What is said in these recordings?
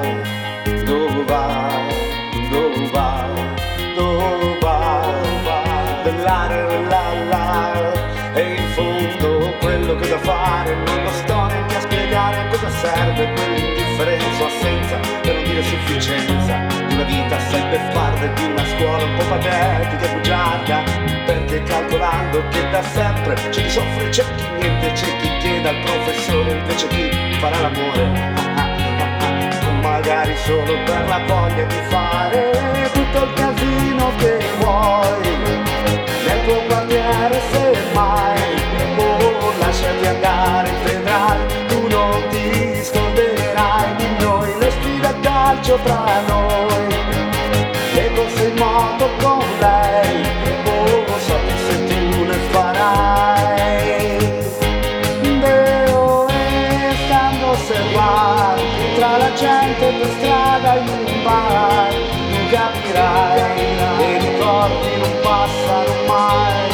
Dove vai? Dove vai? Dove vai? Dell'aria, e in fondo quello che da fare non lo sto neanche a spiegare a cosa serve quell'indifferenza o assenza, per non dire sufficienza, di una vita assai beffarda e di una scuola un po' patetica e bugiarda, perché calcolando che da sempre c'è chi soffre, c'è chi niente, c'è chi chiede al professore invece chi farà l'amore, magari solo per la voglia di fare tutto il casino che vuoi nel tuo quartiere, se mai lasciati andare, vedrai, tu non ti scorderai di noi, le sfide a calcio tra noi, le corse in moto con lei, so che se tu ne farai, Deo e stando a osservare tra la gente per strada in un bar, tu capirai, i ricordi non passano mai.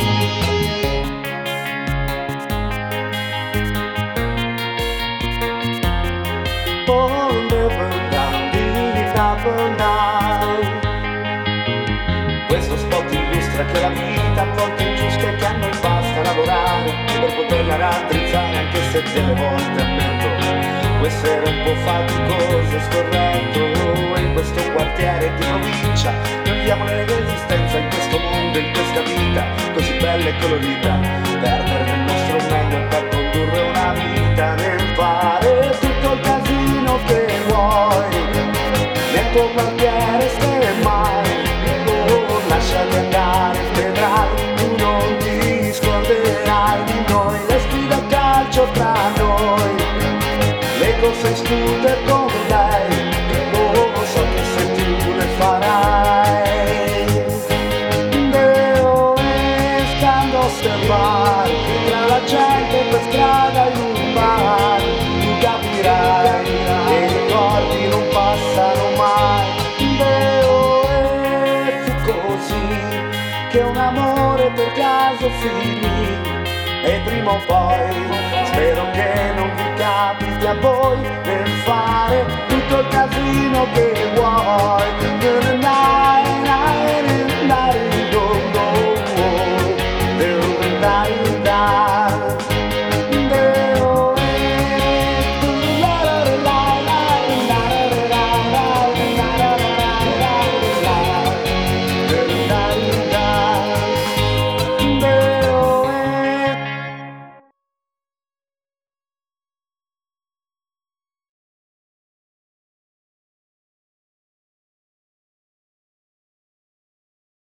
Questo spot illustra che la vita a volte è ingiusta e che a noi basta lavorare per poterla raddrizzare, anche se delle volte ammetto può essere un po' faticoso e scorretto. E in questo quartiere di provincia noi viviamo l'esistenza in questo mondo, in questa vita così bella e colorita, perdere del nostro meglio per condurre una vita nel fare tutto il casino che vuoi nel tuo quartiere, se mai lasciati andare, vedrai, tu non ti scorderai di noi, le sfide a calcio tra noi, le corse in scooter con lei, so che se tu ne farai, Deo e stando a osservare tra la gente per strada in un bar, tu capirai, i ricordi non passano mai, Deo e fu così che un amore per caso finì, e prima o poi spero che non vi capiti a voi nel fare tutto il casino che vuoi.